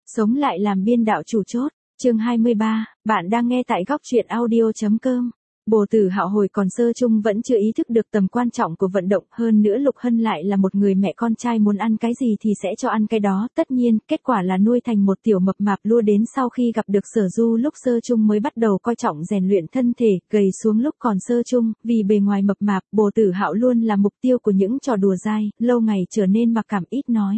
Sống lại làm biên đạo chủ chốt. Chương 23, bạn đang nghe tại góc truyện audio.com. Bồ Tử Hạo hồi còn sơ chung vẫn chưa ý thức được tầm quan trọng của vận động, hơn nữa Lục Hân lại là một người mẹ con trai muốn ăn cái gì thì sẽ cho ăn cái đó, tất nhiên, kết quả là nuôi thành một tiểu mập mạp lua đến sau khi gặp được Sở Du lúc sơ chung mới bắt đầu coi trọng rèn luyện thân thể, gầy xuống lúc còn sơ chung, vì bề ngoài mập mạp, Bồ Tử Hạo luôn là mục tiêu của những trò đùa dai, lâu ngày trở nên mặc cảm ít nói.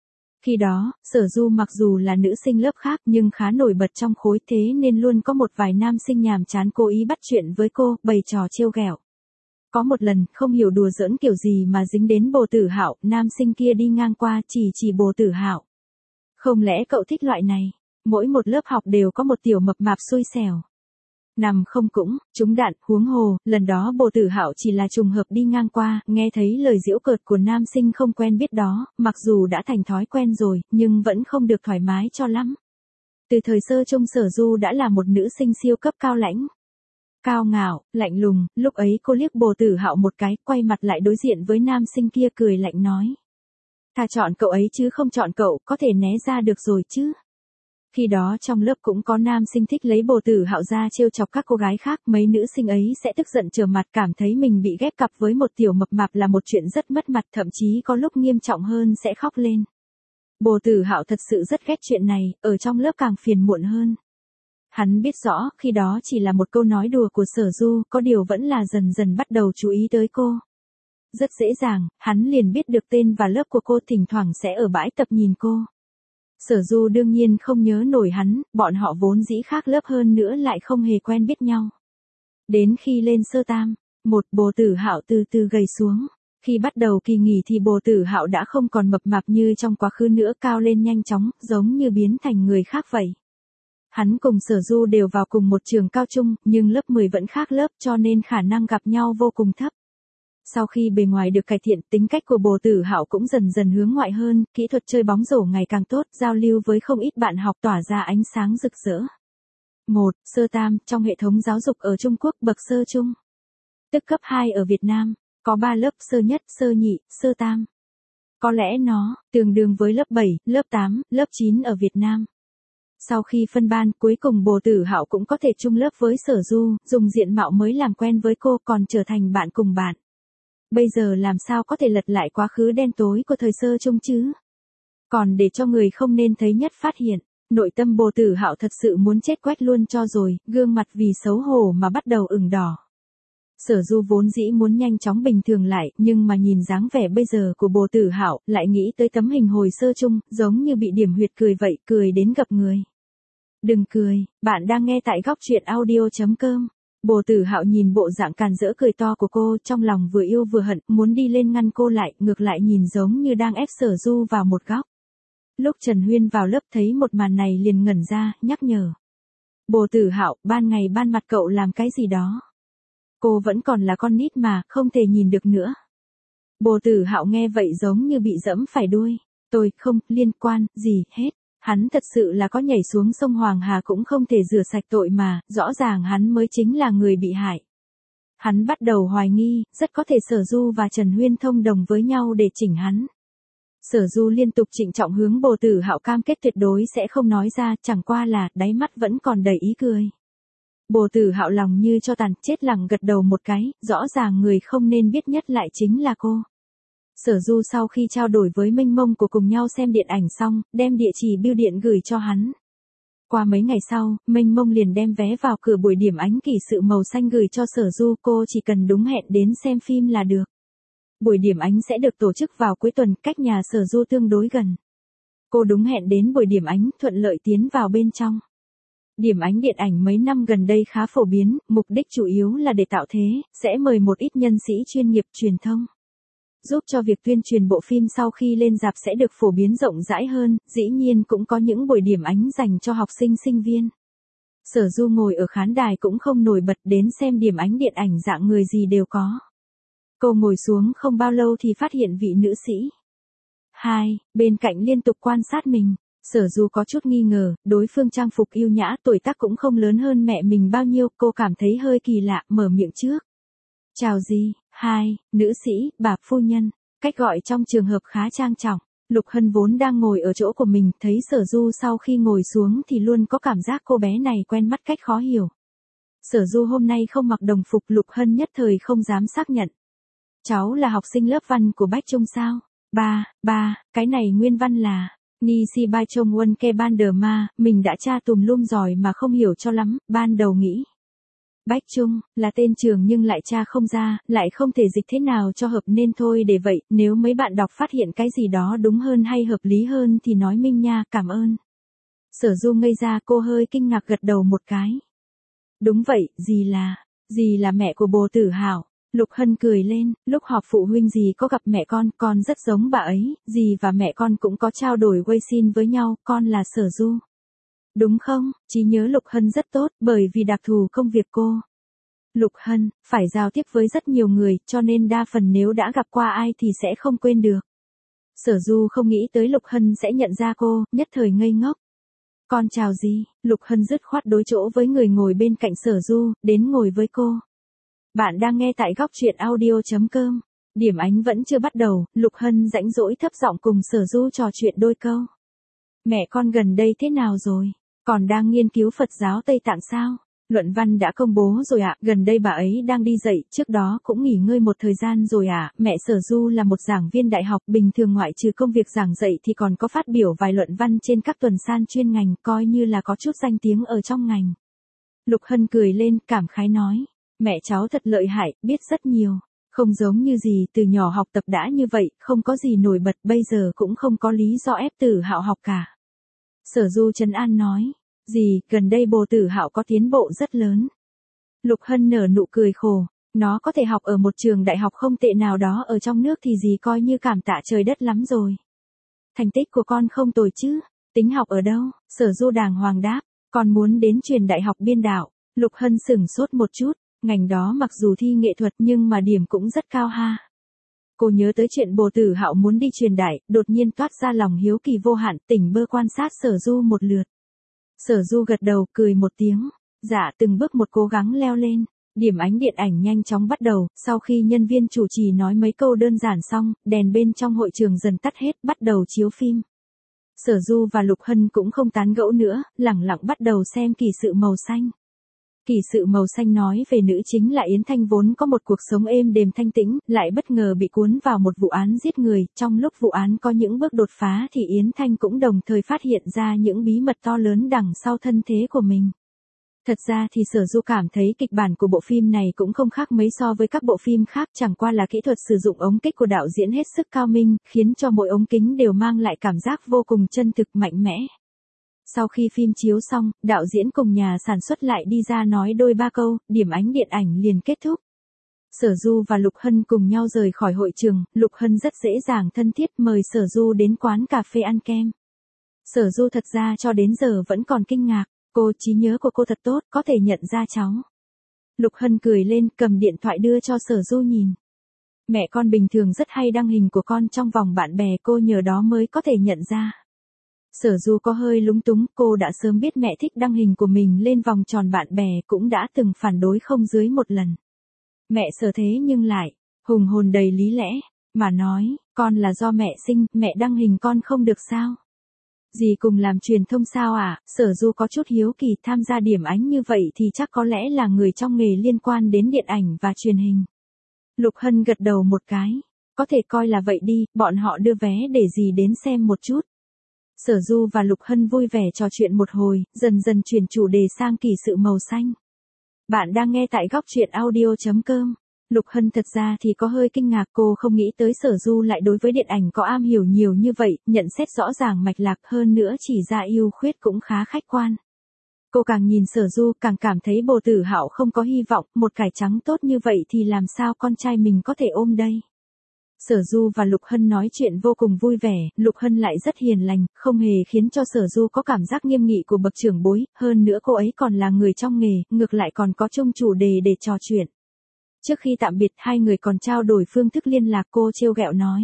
Khi đó, Sở Du mặc dù là nữ sinh lớp khác nhưng khá nổi bật trong khối, thế nên luôn có một vài nam sinh nhàm chán cố ý bắt chuyện với cô, bày trò trêu ghẹo. Có một lần, không hiểu đùa giỡn kiểu gì mà dính đến Bồ Tử Hạo, nam sinh kia đi ngang qua chỉ Bồ Tử Hạo. Không lẽ cậu thích loại này? Mỗi một lớp học đều có một tiểu mập mạp xui xẻo. Nằm không cũng, trúng đạn, huống hồ, lần đó Bồ Tử Hạo chỉ là trùng hợp đi ngang qua, nghe thấy lời giễu cợt của nam sinh không quen biết đó, mặc dù đã thành thói quen rồi, nhưng vẫn không được thoải mái cho lắm. Từ thời sơ chung Sở Du đã là một nữ sinh siêu cấp cao lãnh. Cao ngạo, lạnh lùng, lúc ấy cô liếc Bồ Tử Hạo một cái, quay mặt lại đối diện với nam sinh kia cười lạnh nói. Thà chọn cậu ấy chứ không chọn cậu, có thể né ra được rồi chứ. Khi đó trong lớp cũng có nam sinh thích lấy Bồ Tử Hạo ra trêu chọc các cô gái khác, mấy nữ sinh ấy sẽ tức giận trở mặt, cảm thấy mình bị ghép cặp với một tiểu mập mạp là một chuyện rất mất mặt, thậm chí có lúc nghiêm trọng hơn sẽ khóc lên. Bồ Tử Hạo thật sự rất ghét chuyện này, ở trong lớp càng phiền muộn hơn. Hắn biết rõ, khi đó chỉ là một câu nói đùa của Sở Du, có điều vẫn là dần dần bắt đầu chú ý tới cô. Rất dễ dàng, hắn liền biết được tên và lớp của cô, thỉnh thoảng sẽ ở bãi tập nhìn cô. Sở Du đương nhiên không nhớ nổi hắn, bọn họ vốn dĩ khác lớp hơn nữa lại không hề quen biết nhau. Đến khi lên sơ tam, Bồ Tử Hạo từ từ gầy xuống. Khi bắt đầu kỳ nghỉ thì Bồ Tử Hạo đã không còn mập mạp như trong quá khứ nữa, cao lên nhanh chóng, giống như biến thành người khác vậy. Hắn cùng Sở Du đều vào cùng một trường cao trung, nhưng lớp 10 vẫn khác lớp cho nên khả năng gặp nhau vô cùng thấp. Sau khi bề ngoài được cải thiện, tính cách của Bồ Tử Hạo cũng dần dần hướng ngoại hơn, kỹ thuật chơi bóng rổ ngày càng tốt, giao lưu với không ít bạn học tỏa ra ánh sáng rực rỡ. Sơ tam, trong hệ thống giáo dục ở Trung Quốc bậc sơ trung, tức cấp 2 ở Việt Nam, có 3 lớp: sơ nhất, sơ nhị, sơ tam. Có lẽ nó tương đương với lớp 7, lớp 8, lớp 9 ở Việt Nam. Sau khi phân ban, cuối cùng Bồ Tử Hạo cũng có thể chung lớp với Sở Du, dùng diện mạo mới làm quen với cô, còn trở thành bạn cùng bạn. Bây giờ làm sao có thể lật lại quá khứ đen tối của thời sơ chung chứ? Còn để cho người không nên thấy nhất phát hiện, nội tâm Bồ Tử Hạo thật sự muốn chết quét luôn cho rồi, gương mặt vì xấu hổ mà bắt đầu ửng đỏ. Sở Du vốn dĩ muốn nhanh chóng bình thường lại, nhưng mà nhìn dáng vẻ bây giờ của Bồ Tử Hạo, lại nghĩ tới tấm hình hồi sơ chung, giống như bị điểm huyệt cười vậy, cười đến gặp người. Đừng cười, bạn đang nghe tại góc truyện audio.com. Bồ Tử Hạo nhìn bộ dạng càn rỡ cười to của cô, trong lòng vừa yêu vừa hận, muốn đi lên ngăn cô lại, ngược lại nhìn giống như đang ép Sở Du vào một góc. Lúc Trần Huyên vào lớp thấy một màn này liền ngẩn ra, nhắc nhở. Bồ Tử Hạo, ban ngày ban mặt cậu làm cái gì đó? Cô vẫn còn là con nít mà, không thể nhìn được nữa. Bồ Tử Hạo nghe vậy giống như bị dẫm phải đuôi. Tôi không liên quan gì hết. Hắn thật sự là có nhảy xuống sông Hoàng Hà cũng không thể rửa sạch tội mà, rõ ràng hắn mới chính là người bị hại. Hắn bắt đầu hoài nghi, rất có thể Sở Du và Trần Huyên thông đồng với nhau để chỉnh hắn. Sở Du liên tục trịnh trọng hướng Bồ Tử Hạo cam kết tuyệt đối sẽ không nói ra, chẳng qua là, đáy mắt vẫn còn đầy ý cười. Bồ Tử Hạo lòng như cho tàn, chết lặng gật đầu một cái, rõ ràng người không nên biết nhất lại chính là cô. Sở Du sau khi trao đổi với Minh Mông của cùng nhau xem điện ảnh xong, đem địa chỉ bưu điện gửi cho hắn. Qua mấy ngày sau, Minh Mông liền đem vé vào cửa buổi điểm ánh kỷ sự màu xanh gửi cho Sở Du, cô chỉ cần đúng hẹn đến xem phim là được. Buổi điểm ánh sẽ được tổ chức vào cuối tuần, cách nhà Sở Du tương đối gần. Cô đúng hẹn đến buổi điểm ánh, thuận lợi tiến vào bên trong. Điểm ánh điện ảnh mấy năm gần đây khá phổ biến, mục đích chủ yếu là để tạo thế, sẽ mời một ít nhân sĩ chuyên nghiệp truyền thông. Giúp cho việc tuyên truyền bộ phim sau khi lên rạp sẽ được phổ biến rộng rãi hơn, dĩ nhiên cũng có những buổi điểm ánh dành cho học sinh sinh viên. Sở Du ngồi ở khán đài cũng không nổi bật, đến xem điểm ánh điện ảnh dạng người gì đều có. Cô ngồi xuống không bao lâu thì phát hiện vị nữ sĩ bên cạnh liên tục quan sát mình. Sở Du có chút nghi ngờ, đối phương trang phục yêu nhã, tuổi tác cũng không lớn hơn mẹ mình bao nhiêu, cô cảm thấy hơi kỳ lạ, mở miệng trước. Chào gì, nữ sĩ, bà phu nhân, cách gọi trong trường hợp khá trang trọng. Lục Hân vốn đang ngồi ở chỗ của mình, thấy Sở Du sau khi ngồi xuống thì luôn có cảm giác cô bé này quen mắt cách khó hiểu. Sở Du hôm nay không mặc đồng phục, Lục Hân nhất thời không dám xác nhận. Cháu là học sinh lớp văn của Bách Trung sao? Ba, cái này nguyên văn là Ni si bai chông won ke ban đờ ma, mình đã tra tùm lum rồi mà không hiểu cho lắm, ban đầu nghĩ. Bách Trung, là tên trường nhưng lại tra không ra, lại không thể dịch thế nào cho hợp nên thôi để vậy, nếu mấy bạn đọc phát hiện cái gì đó đúng hơn hay hợp lý hơn thì nói Minh nha, cảm ơn. Sở Du ngây ra, cô hơi kinh ngạc gật đầu một cái. Đúng vậy, dì là mẹ của Bồ Tử Hạo. Lục Hân cười lên, lúc họp phụ huynh dì có gặp mẹ con rất giống bà ấy, dì và mẹ con cũng có trao đổi WeChat với nhau, con là Sở Du. Đúng không? Trí nhớ Lục Hân rất tốt, bởi vì đặc thù công việc cô. Lục Hân, phải giao tiếp với rất nhiều người, cho nên đa phần nếu đã gặp qua ai thì sẽ không quên được. Sở Du không nghĩ tới Lục Hân sẽ nhận ra cô, nhất thời ngây ngốc. Con chào dì, Lục Hân dứt khoát đối chỗ với người ngồi bên cạnh Sở Du, đến ngồi với cô. Bạn đang nghe tại góc truyện audio.com. Điểm ánh vẫn chưa bắt đầu, Lục Hân rãnh rỗi thấp giọng cùng Sở Du trò chuyện đôi câu. Mẹ con gần đây thế nào rồi? Còn đang nghiên cứu Phật giáo Tây Tạng sao? Luận văn đã công bố rồi ạ, gần đây bà ấy đang đi dạy, trước đó cũng nghỉ ngơi một thời gian rồi ạ. Mẹ Sở Du là một giảng viên đại học, bình thường ngoại trừ công việc giảng dạy thì còn có phát biểu vài luận văn trên các tuần san chuyên ngành, coi như là có chút danh tiếng ở trong ngành. Lục Hân cười lên, cảm khái nói. Mẹ cháu thật lợi hại, biết rất nhiều. Không giống như gì, từ nhỏ học tập đã như vậy, không có gì nổi bật, bây giờ cũng không có lý do ép Tử Hạo học cả. Sở Du trấn an nói. Dì, gần đây Bồ Tử Hạo có tiến bộ rất lớn. Lục Hân nở nụ cười khổ. Nó có thể học ở một trường đại học không tệ nào đó ở trong nước thì dì coi như cảm tạ trời đất lắm rồi. Thành tích của con không tồi chứ. Tính học ở đâu? Sở Du đàng hoàng đáp. Con muốn đến truyền đại học biên đạo. Lục Hân sửng sốt một chút. Ngành đó mặc dù thi nghệ thuật nhưng mà điểm cũng rất cao ha. Cô nhớ tới chuyện Bồ Tử Hạo muốn đi truyền đại, đột nhiên toát ra lòng hiếu kỳ vô hạn, tỉnh bơ quan sát Sở Du một lượt. Sở Du gật đầu, cười một tiếng. Dạ, từng bước một cố gắng leo lên. Điểm ánh điện ảnh nhanh chóng bắt đầu, sau khi nhân viên chủ trì nói mấy câu đơn giản xong, đèn bên trong hội trường dần tắt hết, bắt đầu chiếu phim. Sở Du và Lục Hân cũng không tán gẫu nữa, lẳng lặng bắt đầu xem Kỷ sự màu xanh. Kỷ sự màu xanh nói về nữ chính là Yến Thanh vốn có một cuộc sống êm đềm thanh tĩnh, lại bất ngờ bị cuốn vào một vụ án giết người, trong lúc vụ án có những bước đột phá thì Yến Thanh cũng đồng thời phát hiện ra những bí mật to lớn đằng sau thân thế của mình. Thật ra thì Sở Du cảm thấy kịch bản của bộ phim này cũng không khác mấy so với các bộ phim khác, chẳng qua là kỹ thuật sử dụng ống kích của đạo diễn hết sức cao minh, khiến cho mỗi ống kính đều mang lại cảm giác vô cùng chân thực mạnh mẽ. Sau khi phim chiếu xong, đạo diễn cùng nhà sản xuất lại đi ra nói đôi ba câu, điểm ánh điện ảnh liền kết thúc. Sở Du và Lục Hân cùng nhau rời khỏi hội trường, Lục Hân rất dễ dàng thân thiết mời Sở Du đến quán cà phê ăn kem. Sở Du thật ra cho đến giờ vẫn còn kinh ngạc, trí nhớ của cô thật tốt, có thể nhận ra cháu. Lục Hân cười lên, cầm điện thoại đưa cho Sở Du nhìn. Mẹ con bình thường rất hay đăng hình của con trong vòng bạn bè, cô nhờ đó mới có thể nhận ra. Sở Du có hơi lúng túng, cô đã sớm biết mẹ thích đăng hình của mình lên vòng tròn bạn bè, cũng đã từng phản đối không dưới một lần. Mẹ Sở thế nhưng lại, hùng hồn đầy lý lẽ, mà nói, con là do mẹ sinh, mẹ đăng hình con không được sao? Dì cùng làm truyền thông sao à? Sở Du có chút hiếu kỳ, tham gia điểm ánh như vậy thì chắc có lẽ là người trong nghề liên quan đến điện ảnh và truyền hình. Lục Hân gật đầu một cái, có thể coi là vậy đi, bọn họ đưa vé để dì đến xem một chút. Sở Du và Lục Hân vui vẻ trò chuyện một hồi, dần dần chuyển chủ đề sang Kỷ sự màu xanh. Bạn đang nghe tại góc truyện audio.com. Lục Hân thật ra thì có hơi kinh ngạc, cô không nghĩ tới Sở Du lại đối với điện ảnh có am hiểu nhiều như vậy, nhận xét rõ ràng mạch lạc, hơn nữa chỉ ra ưu khuyết cũng khá khách quan. Cô càng nhìn Sở Du càng cảm thấy Bồ Tử Hạo không có hy vọng, một cải trắng tốt như vậy thì làm sao con trai mình có thể ôm đây. Sở Du và Lục Hân nói chuyện vô cùng vui vẻ, Lục Hân lại rất hiền lành, không hề khiến cho Sở Du có cảm giác nghiêm nghị của bậc trưởng bối, hơn nữa cô ấy còn là người trong nghề, ngược lại còn có chung chủ đề để trò chuyện. Trước khi tạm biệt, hai người còn trao đổi phương thức liên lạc, cô trêu ghẹo nói.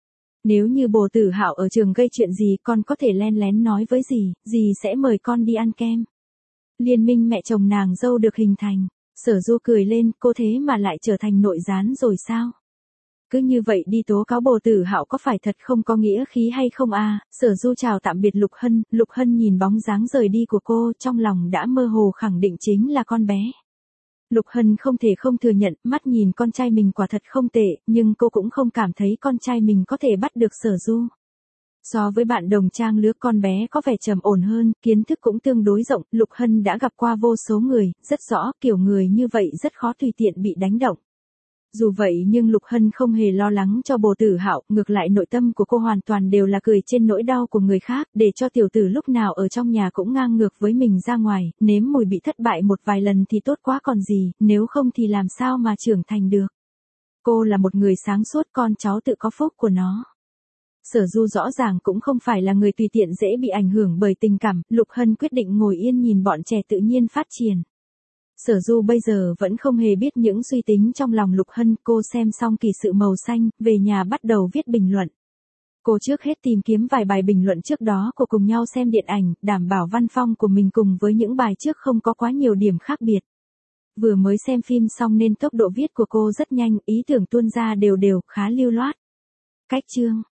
Nếu như Bồ Tử Hạo ở trường gây chuyện gì con có thể len lén nói với dì sẽ mời con đi ăn kem. Liên minh mẹ chồng nàng dâu được hình thành. Sở Du cười lên, cô thế mà lại trở thành nội gián rồi sao? Cứ như vậy đi tố cáo Bồ Tử Hạo có phải thật không có nghĩa khí hay không a? Sở Du chào tạm biệt Lục Hân nhìn bóng dáng rời đi của cô, trong lòng đã mơ hồ khẳng định chính là con bé. Lục Hân không thể không thừa nhận, mắt nhìn con trai mình quả thật không tệ, nhưng cô cũng không cảm thấy con trai mình có thể bắt được Sở Du. So với bạn đồng trang lứa, con bé có vẻ trầm ổn hơn, kiến thức cũng tương đối rộng, Lục Hân đã gặp qua vô số người, rất rõ kiểu người như vậy rất khó tùy tiện bị đánh động. Dù vậy nhưng Lục Hân không hề lo lắng cho Bồ Tử Hạo, ngược lại nội tâm của cô hoàn toàn đều là cười trên nỗi đau của người khác, để cho tiểu tử lúc nào ở trong nhà cũng ngang ngược với mình ra ngoài, nếm mùi bị thất bại một vài lần thì tốt quá còn gì, nếu không thì làm sao mà trưởng thành được. Cô là một người sáng suốt, con cháu tự có phúc của nó. Sở Du rõ ràng cũng không phải là người tùy tiện dễ bị ảnh hưởng bởi tình cảm, Lục Hân quyết định ngồi yên nhìn bọn trẻ tự nhiên phát triển. Sở Du bây giờ vẫn không hề biết những suy tính trong lòng Lục Hân, cô xem xong Kỳ sự màu xanh, về nhà bắt đầu viết bình luận. Cô trước hết tìm kiếm vài bài bình luận trước đó của cùng nhau xem điện ảnh, đảm bảo văn phong của mình cùng với những bài trước không có quá nhiều điểm khác biệt. Vừa mới xem phim xong nên tốc độ viết của cô rất nhanh, ý tưởng tuôn ra đều đều, khá lưu loát. Cách chương